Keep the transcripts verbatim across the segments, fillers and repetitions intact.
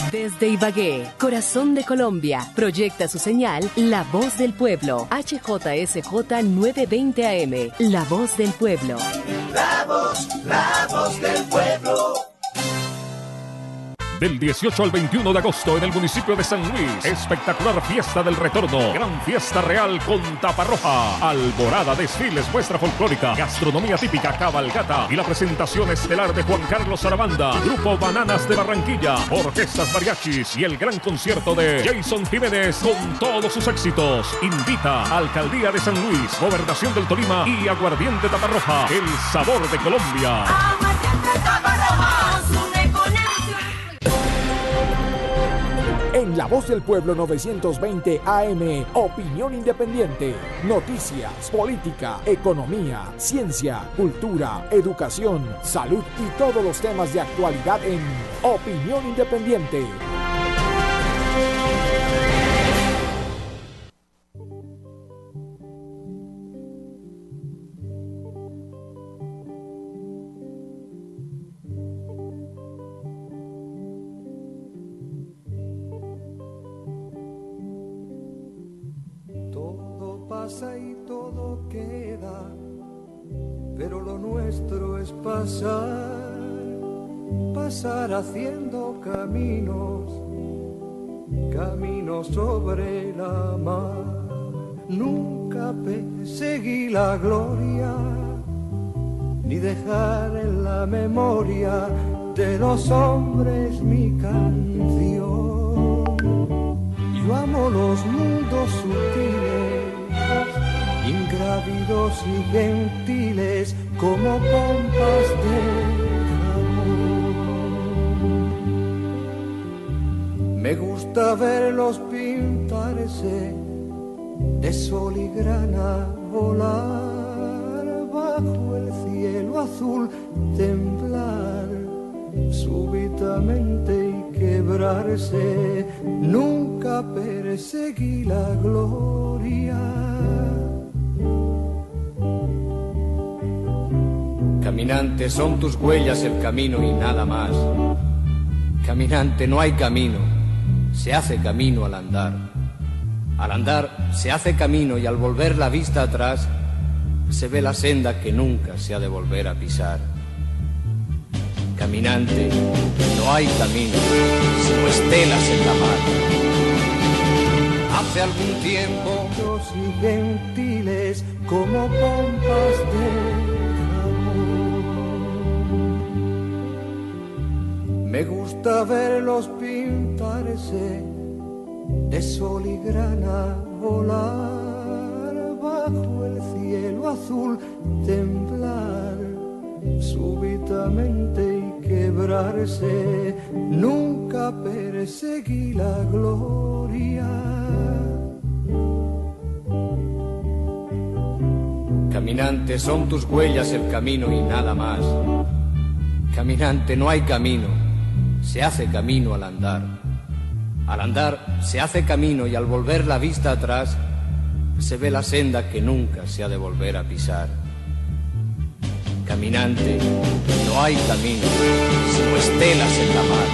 Desde Ibagué, corazón de Colombia, proyecta su señal La Voz del Pueblo, H J S J nueve veinte A M, La Voz del Pueblo. La voz, la voz del pueblo. Del dieciocho al veintiuno de agosto en el municipio de San Luis, espectacular fiesta del retorno, gran fiesta real con taparroja, alborada, desfiles, muestra folclórica, gastronomía típica, cabalgata y la presentación estelar de Juan Carlos Arabanda, Grupo Bananas de Barranquilla, orquestas mariachis y el gran concierto de Jason Jiménez con todos sus éxitos. Invita Alcaldía de San Luis, Gobernación del Tolima y Aguardiente Taparroja, el sabor de Colombia. Aguardiente Taparroja, une con el... En La Voz del Pueblo novecientos veinte A M, opinión independiente, noticias, política, economía, ciencia, cultura, educación, salud y todos los temas de actualidad en Opinión Independiente. Y todo queda, pero lo nuestro es pasar, pasar haciendo caminos, caminos sobre la mar. Nunca perseguí la gloria, ni dejar en la memoria de los hombres mi canción. Yo amo los mundos sutiles, ingrávidos y gentiles como pompas de amor. Me gusta verlos pintarse de sol y grana, volar bajo el cielo azul, temblar súbitamente y quebrarse. Nunca perseguí la gloria. Caminante, son tus huellas el camino y nada más. Caminante, no hay camino, se hace camino al andar. Al andar se hace camino y al volver la vista atrás se ve la senda que nunca se ha de volver a pisar. Caminante, no hay camino, sino estelas en la mar. Hace algún tiempo y gentiles como pompas de me gusta verlos pintarse de sol y grana, volar bajo el cielo azul, temblar súbitamente y quebrarse. Nunca perseguí la gloria. Caminante, son tus huellas el camino y nada más. Caminante, no hay camino, se hace camino al andar. Al andar se hace camino y al volver la vista atrás se ve la senda que nunca se ha de volver a pisar. Caminante, no hay camino, sino estelas en la mar.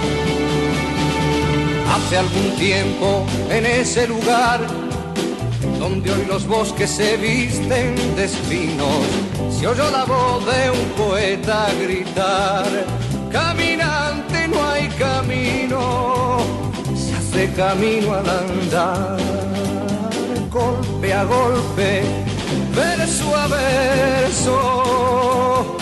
Hace algún tiempo en ese lugar donde hoy los bosques se visten de espinos, se oyó la voz de un poeta gritar: caminante, no hay camino, se hace camino al andar. Golpe a golpe, verso a verso,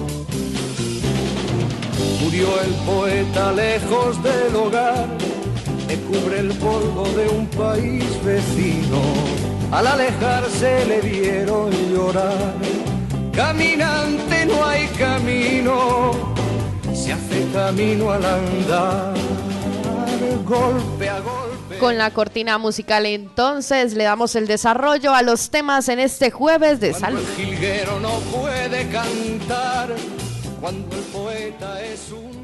murió el poeta lejos del hogar, le cubre el polvo de un país vecino. Al alejarse le vieron llorar. Caminante, no hay camino, se hace camino al andar. Golpe a golpe. Con la cortina musical entonces le damos el desarrollo a los temas en este jueves de salud. Cuando el jilguero no puede cantar, cuando el poeta es un